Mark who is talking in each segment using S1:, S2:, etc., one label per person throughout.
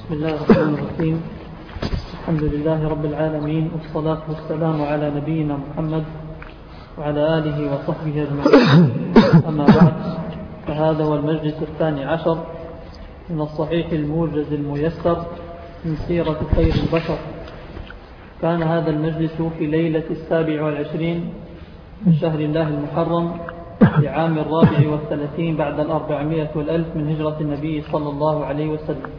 S1: بسم الله الرحمن الرحيم. الحمد لله رب العالمين، والصلاة والسلام على نبينا محمد وعلى آله وصحبه أجمعين. أما بعد، فهذا هو المجلس 12 من الصحيح الموجز الميسر من سيرة خير البشر. كان هذا المجلس في ليلة 27 من شهر الله المحرم لعام 34 بعد 400 والألف من هجرة النبي صلى الله عليه وسلم.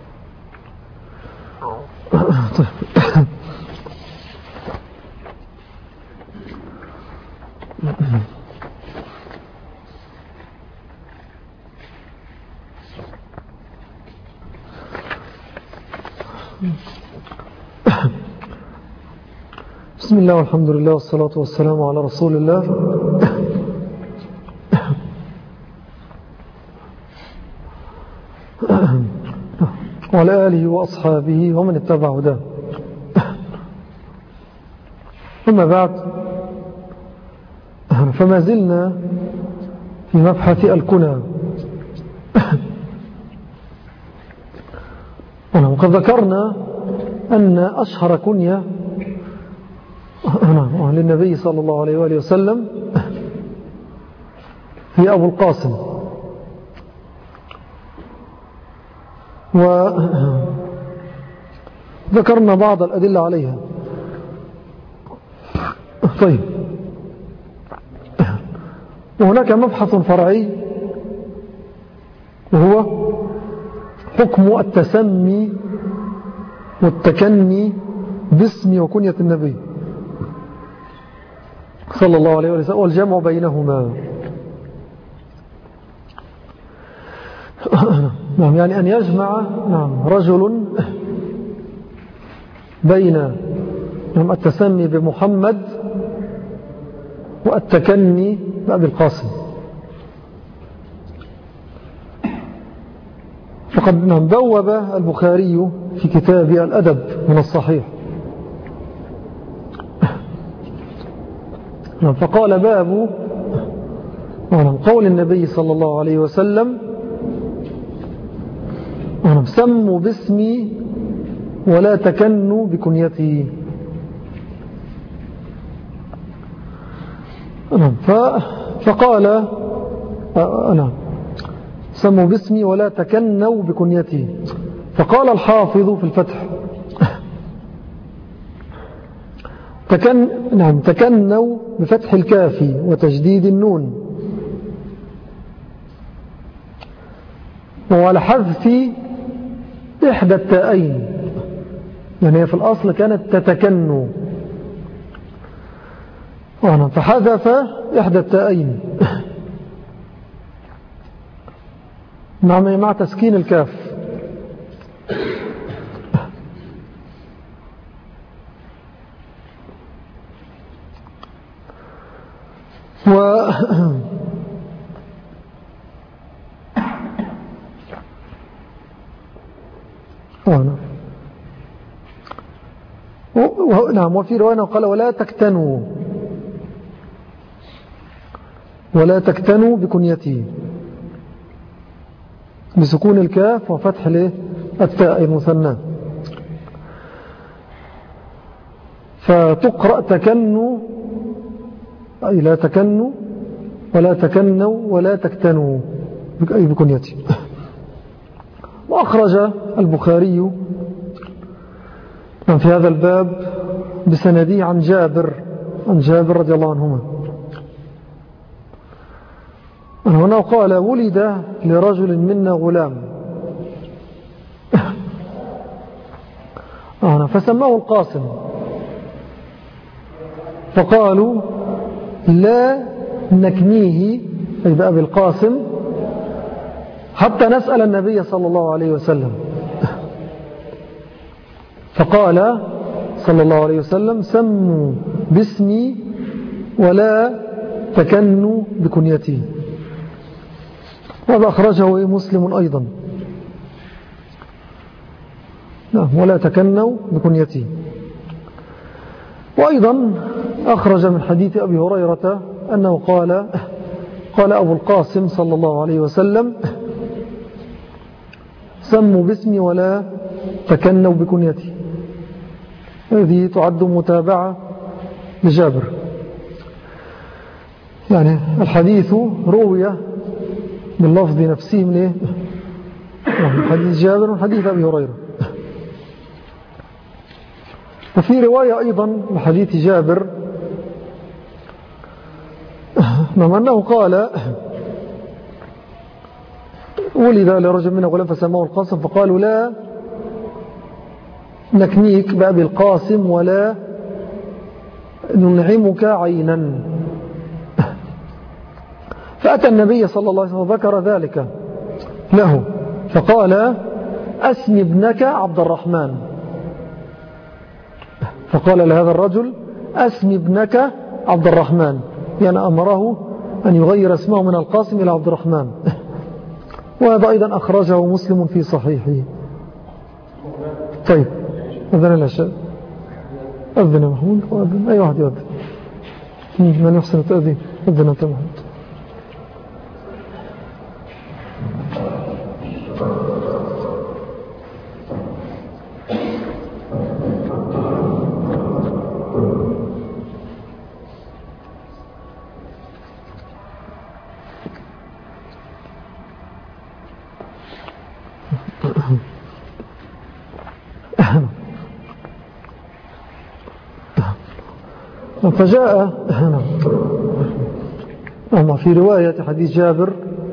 S2: بسم الله والحمد لله والصلاة والسلام على رسول الله وعلى آله وأصحابه ومن اتبع هداه. أما بعد، فما زلنا في مبحث الكنى. وقد ذكرنا أن أشهر كنية للنبي صلى الله عليه وآله وسلم هي أبو القاسم. وذكرنا بعض الأدلة عليها. طيب، وهناك مبحث فرعي، وهو حكم التسمي والتكني باسم وكنية النبي صلى الله عليه وسلم، والجمع بينهما. يعني أن يجمع رجل بين التسمي بمحمد والتكني بأبي القاسم. فقد بوب البخاري في كتاب الأدب من الصحيح، فقال: باب قول النبي صلى الله عليه وسلم: سموا باسمي ولا تكنوا بكنيتي. فقال: سموا باسمي ولا تكنوا بكنيتي. فقال الحافظ في الفتح: تكنوا بفتح الكاف وتجديد النون، وعلى حذف إحدى التاءين. يعني في الأصل كانت تتكنوا، فحذف إحدى التاءين مع تسكين الكاف. وفي رواية قال: ولا تكتنوا بكنيتي، بسكون الكاف وفتح التاء المثنى. فتقرأ تكنوا، أي لا تكنوا، ولا تكنوا ولا تكتنوا، أي بكنيتي. وأخرج البخاري في هذا الباب بسندي عن جابر رضي الله عنهما، هنا قال: ولد لرجل منا غلام فسماه القاسم، فقالوا: لا نكنيه، أي بأبي القاسم، حتى نسأل النبي صلى الله عليه وسلم. فقال صلى الله عليه وسلم: سموا باسمي ولا تكنوا بكنيتي. وهذا أخرجه مسلم أيضا، ولا تكنوا بكنيتي. وأيضا أخرج من حديث أبي هريرة أنه قال أبو القاسم صلى الله عليه وسلم: سموا باسمي ولا تكنوا بكنيته. هذه تعد متابعة لجابر. يعني الحديث روي باللفظ نفسه من حديث جابر وحديث أبي هريرة. وفي رواية أيضا لحديث جابر أنه قال ولد لرجل من غلام فسماه القاسم فقالوا لا نكنيك بأبي القاسم ولا ننعمك عينا. فأتى النبي صلى الله عليه وسلم وذكر ذلك له فقال أسم ابنك عبد الرحمن. فقال لهذا الرجل أسم ابنك عبد الرحمن، يعني أمره أن يغير اسمه من القاسم إلى عبد الرحمن. وهذا أيضا أخرجه مسلم في صحيحه. طيب أذن العشاء، أذن يا محمود وأذن أي واحد يأذن، من يحسن التأذين أذن أنت محمود. فجاء في رواية حديث جابر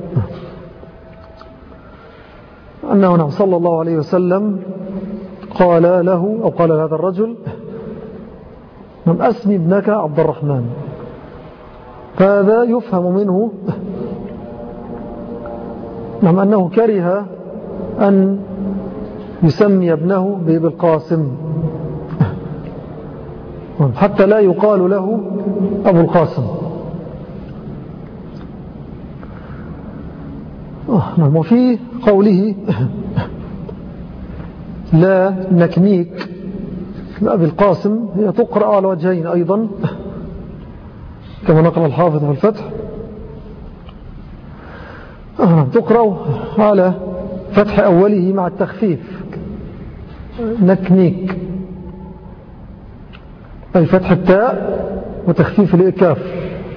S2: أنه صلى الله عليه وسلم قال له أو قال لهذا الرجل أسمي ابنك عبد الرحمن. فهذا يفهم منه أنه كره أن يسمي ابنه بالقاسم حتى لا يقال له أبو القاسم. وفي قوله لا نكنيك أبي القاسم هي تقرأ على وجهين أيضا كما نقل الحافظ في الفتح. تقرأ على فتح أوله مع التخفيف نكنيك أي فتح التاء وتخفيف الإكاف.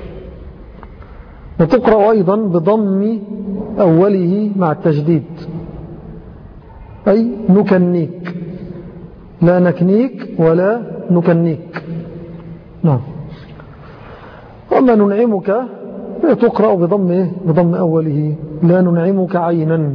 S2: وتقرأ أيضا بضم أوله مع التجديد أي نكنيك، لا نكنيك ولا نكنيك. نعم. وما ننعمك تقرأ بضم أوله لا ننعمك عينا.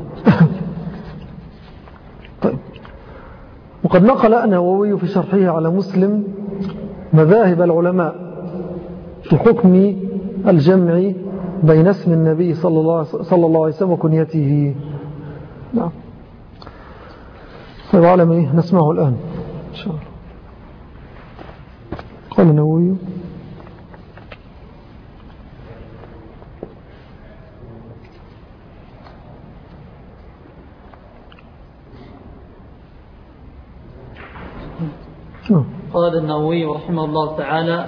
S2: طيب. وقد نقل النووي في شرحه على مسلم مذاهب العلماء في حكم الجمع بين اسم النبي صلى الله عليه وسلم وكنيته. نعم. طيب على نسمعه الآن إن شاء الله. قال النووي
S1: قال النووي رحمه الله تعالى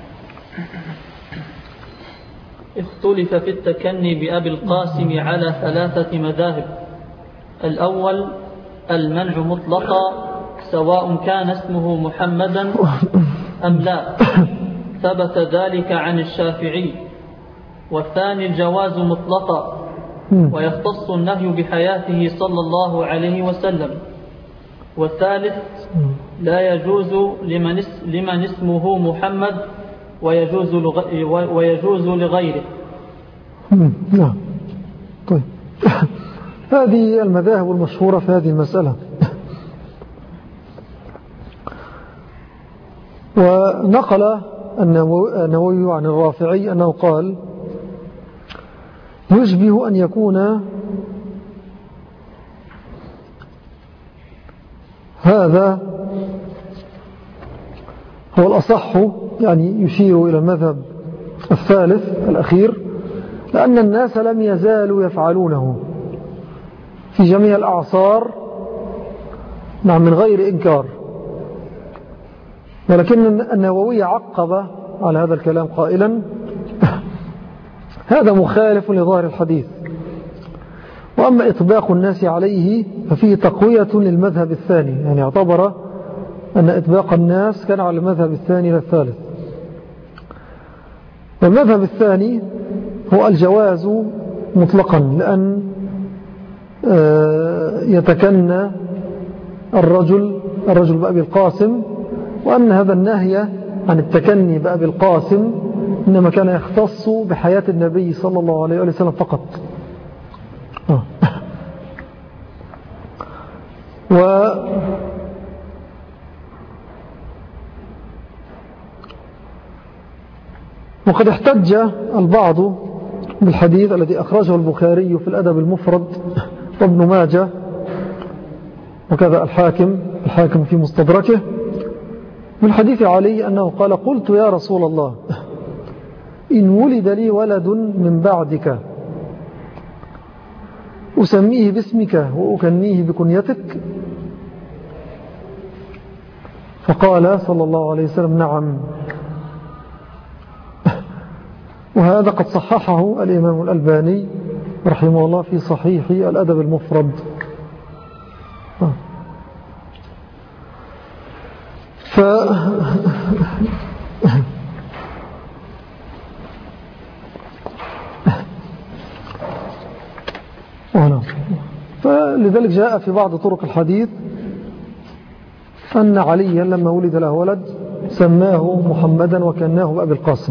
S1: اختلف في التكني بأبي القاسم على 3 مذاهب. الأول المنع مطلقا سواء كان اسمه محمدا أم لا، ثبت ذلك عن الشافعي. والثاني الجواز مطلقا ويختص النهي بحياته صلى الله عليه وسلم. والثالث لا يجوز لمن اسمه محمد ويجوز لغيره.
S2: نعم. طيب هذه المذاهب المشهورة في هذه المسألة. ونقل النووي عن الرافعي أنه قال يشبه أن يكون هذا هو الأصح، يعني يشير إلى المذهب الثالث الأخير، لأن الناس لم يزالوا يفعلونه في جميع الأعصار من غير إنكار. ولكن النووي عقب على هذا الكلام قائلا هذا مخالف لظاهر الحديث، وأما إطباق الناس عليه ففيه تقوية للمذهب الثاني، يعني اعتبر أن إطباق الناس كان على المذهب الثاني للثالث. والمذهب الثاني هو الجواز مطلقا، لأن يتكنى الرجل بأبي القاسم، وأن هذا النهي عن التكني بأبي القاسم إنما كان يختص بحياة النبي صلى الله عليه وسلم فقط. وقد احتج البعض بالحديث الذي أخرجه البخاري في الأدب المفرد وابن ماجه وكذا الحاكم في مستدركه، من حديث علي أنه قال: قلت يا رسول الله إن ولد لي ولد من بعدك أسميه باسمك وأكنيه بكنيتك؟ فقال صلى الله عليه وسلم: نعم. وهذا قد صححه الإمام الألباني رحمه الله في صحيح الأدب المفرد. فلذلك جاء في بعض طرق الحديث أن عليا لما ولد له ولد سماه محمدا وكناه بأبي القاسم،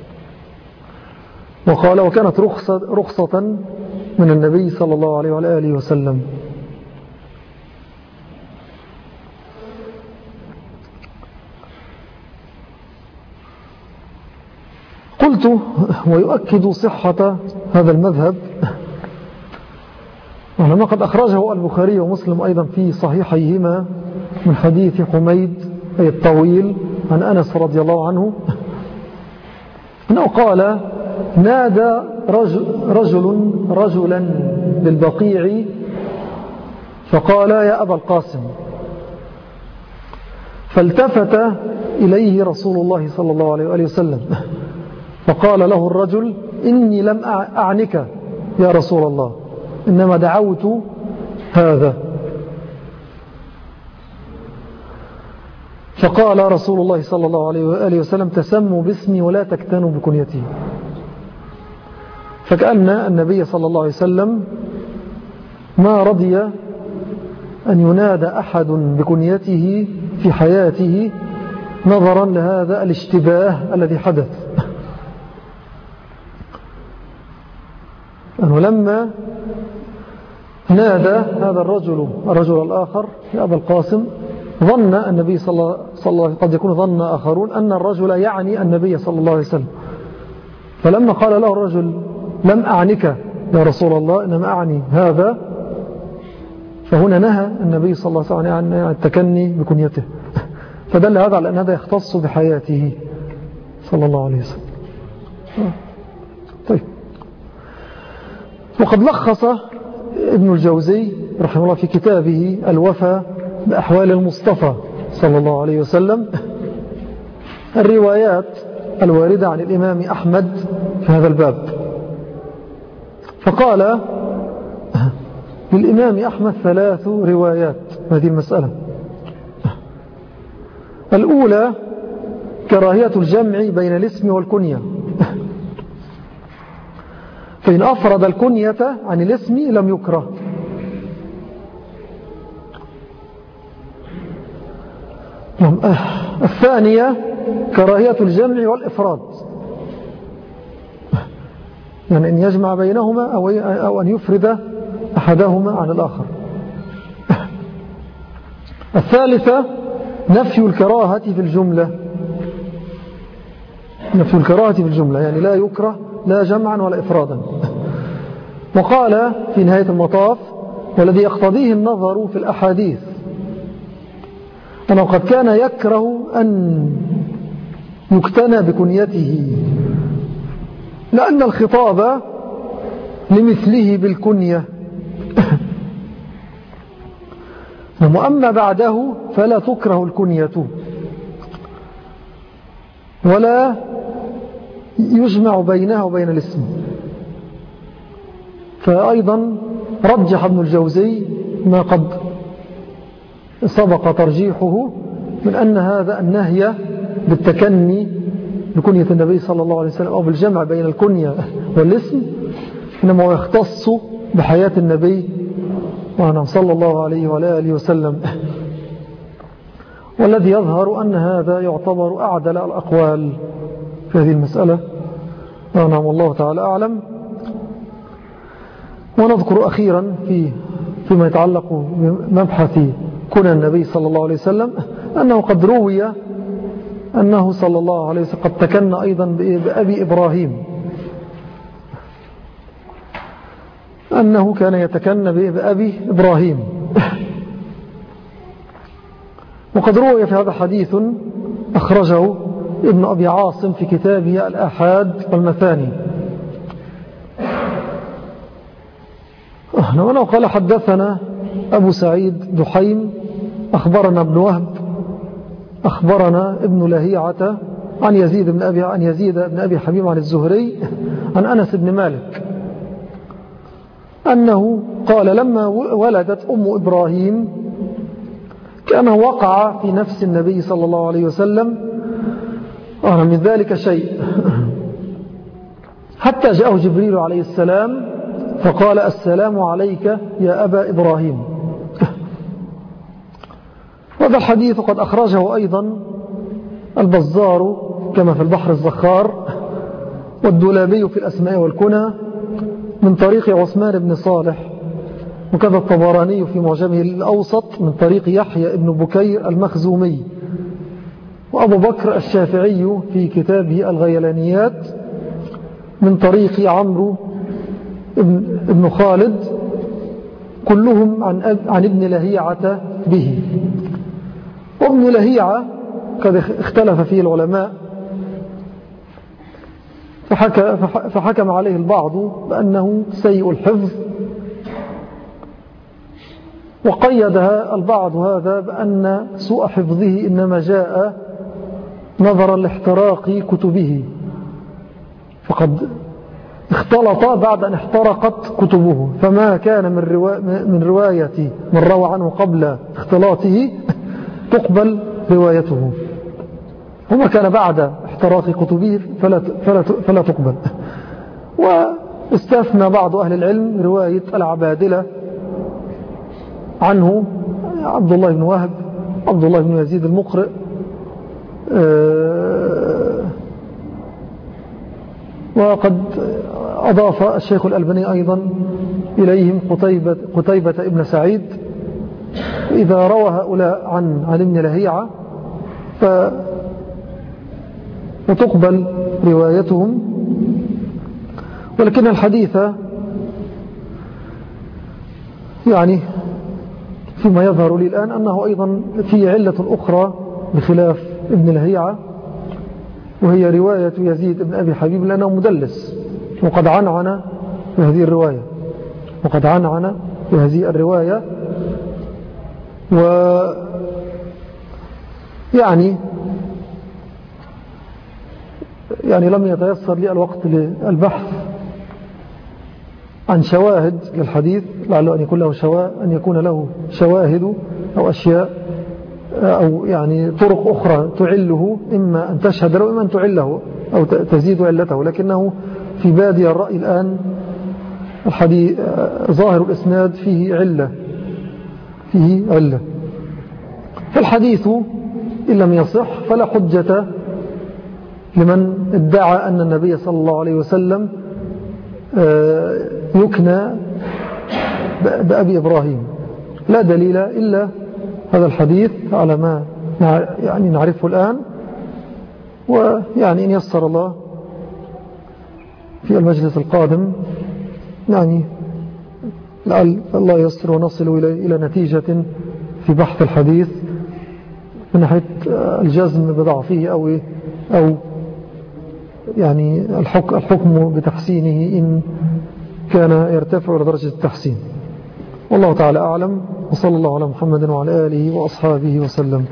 S2: وقال: وكانت رخصة من النبي صلى الله عليه وآله وسلم. قلت: ويؤكد صحة هذا المذهب ولما قد أخرجه البخاري ومسلم أيضا في صحيحيهما من حديث حميد أي الطويل عن أنس رضي الله عنه أنه قال: نادى رجلا بالبقيع فقال: يا أبا القاسم. فالتفت إليه رسول الله صلى الله عليه وآله وسلم فقال له الرجل: إني لم أعنك يا رسول الله، إنما دعوت هذا. فقال رسول الله صلى الله عليه وآله وسلم: تسموا باسمي ولا تكتنوا بكنيتي. فكأن النبي صلى الله عليه وسلم ما رضي أن ينادى أحد بكنيته في حياته نظرا لهذا الاشتباه الذي حدث. ولما نادى هذا الرجل الآخر يا أبا القاسم ظن النبي صلى الله عليه وسلم، قد يكون ظن آخرون أن الرجل يعني النبي صلى الله عليه وسلم، فلما قال له الرجل: لم أعنك يا رسول الله، إنما أعني هذا، فهنا نهى النبي صلى الله عليه وسلم عن التكني بكنيته، فدل هذا على أن هذا يختص بحياته صلى الله عليه وسلم. طيب، وقد لخص ابن الجوزي رحمه الله في كتابه الوفا بأحوال المصطفى صلى الله عليه وسلم الروايات الواردة عن الإمام أحمد في هذا الباب، فقال: للإمام أحمد 3 روايات هذه المسألة. الأولى كراهية الجمع بين الاسم والكنية، فإن أفرد الكنية عن الاسم لم يكره. الثانية كراهية الجمع والإفراد، يعني أن يجمع بينهما أو أن يفرد أحدهما عن الآخر. الثالثة نفي الكراهة في الجملة، نفي الكراهة في الجملة، يعني لا يكره لا جمعا ولا إفرادا. وقال في نهاية المطاف: والذي يقتضيه النظر في الأحاديث أنه قد كان يكره أن يكتنى بكنيته لأن الخطاب لمثله بالكنية، وأما بعده فلا تكره الكنية ولا يجمع بينها وبين الاسم. فأيضا رجح ابن الجوزي ما قد سبق ترجيحه من أن هذا النهي بالتكني بكنية النبي صلى الله عليه وسلم أو بالجمع بين الكنية والاسم إنما هو يختص بحياة النبي صلى الله عليه وآله وسلم. والذي يظهر أن هذا يعتبر أعدل الأقوال في هذه المسألة. نعم والله تعالى أعلم. ونذكر أخيرا فيما يتعلق بمبحث كنى النبي صلى الله عليه وسلم أنه قد روي أنه صلى الله عليه وسلم قد تكن أيضا بأبي إبراهيم، أنه كان يتكن بأبي إبراهيم. وقد روي في هذا حديث أخرجه ابن أبي عاصم في كتابه الآحاد والمثاني. وأنه قال حدثنا أبو سعيد دحيم أخبرنا ابن وهب أخبرنا ابن لهيعة عن يزيد بن أبي حبيب عن الزهري عن أنس بن مالك أنه قال لما ولدت أم إبراهيم كأنه وقع في نفس النبي صلى الله عليه وسلم من ذلك شيء، حتى جاءه جبريل عليه السلام فقال السلام عليك يا أبا إبراهيم. هذا الحديث قد أخرجه أيضا البزار كما في البحر الزخار والدولابي في الأسماء والكنى من طريق عثمان بن صالح، وكذا الطبراني في معجمه الأوسط من طريق يحيى بن بكير المخزومي، وأبو بكر الشافعي في كتابه الغيلانيات من طريق عمرو ابن خالد، كلهم عن ابن لهيعة به. وابن لهيعة قد اختلف فيه العلماء، فحكم عليه البعض بأنه سيء الحفظ، وقيدها البعض هذا بأن سوء حفظه إنما جاء نظرا لاحتراق كتبه، فقد اختلط بعد أن احترقت كتبه، فما كان من رواية من روى عنه قبل اختلاطه تقبل روايته، وما كان بعد احتراق كتبه فلا تقبل. واستثنى بعض أهل العلم رواية العبادلة عنه عبد الله بن وهب، عبد الله بن يزيد المقرئ، وقد أضاف الشيخ الألباني أيضا إليهم قتيبة ابن سعيد. إذا روى هؤلاء عن ابن لهيعة فتقبل روايتهم، ولكن الحديث يعني فيما يظهر لي الآن أنه أيضا في علة أخرى بخلاف ابن لهيعة، وهي رواية يزيد بن أبي حبيب لأنه مدلس، وقد عنعن في هذه الرواية ويعني لم يتيسر لي الوقت للبحث عن شواهد للحديث، لعله أن يكون له شواهد أو أشياء أو يعني طرق أخرى تعله، إما أن تشهد له إما أن تعله أو تزيد علته، لكنه في بادي الرأي الآن الحديث ظاهر الإسناد فيه علة. فالحديث إن لم يصح فلا حجة لمن ادعى أن النبي صلى الله عليه وسلم يكنى بأبي إبراهيم. لا دليل إلا هذا الحديث على ما يعني نعرفه الآن، ويعني إن يسر الله في المجلس القادم يعني لعل الله يسر ونصل إلى نتيجة في بحث الحديث من ناحية الجزم بضعفه أو يعني الحكم بتحسينه إن كان يرتفع لدرجة التحسين. والله تعالى أعلم، وصلى الله على محمد وعلى آله وأصحابه وسلم.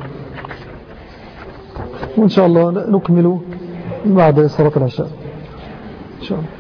S2: وإن شاء الله نكمل بعد صلاة العشاء إن شاء الله.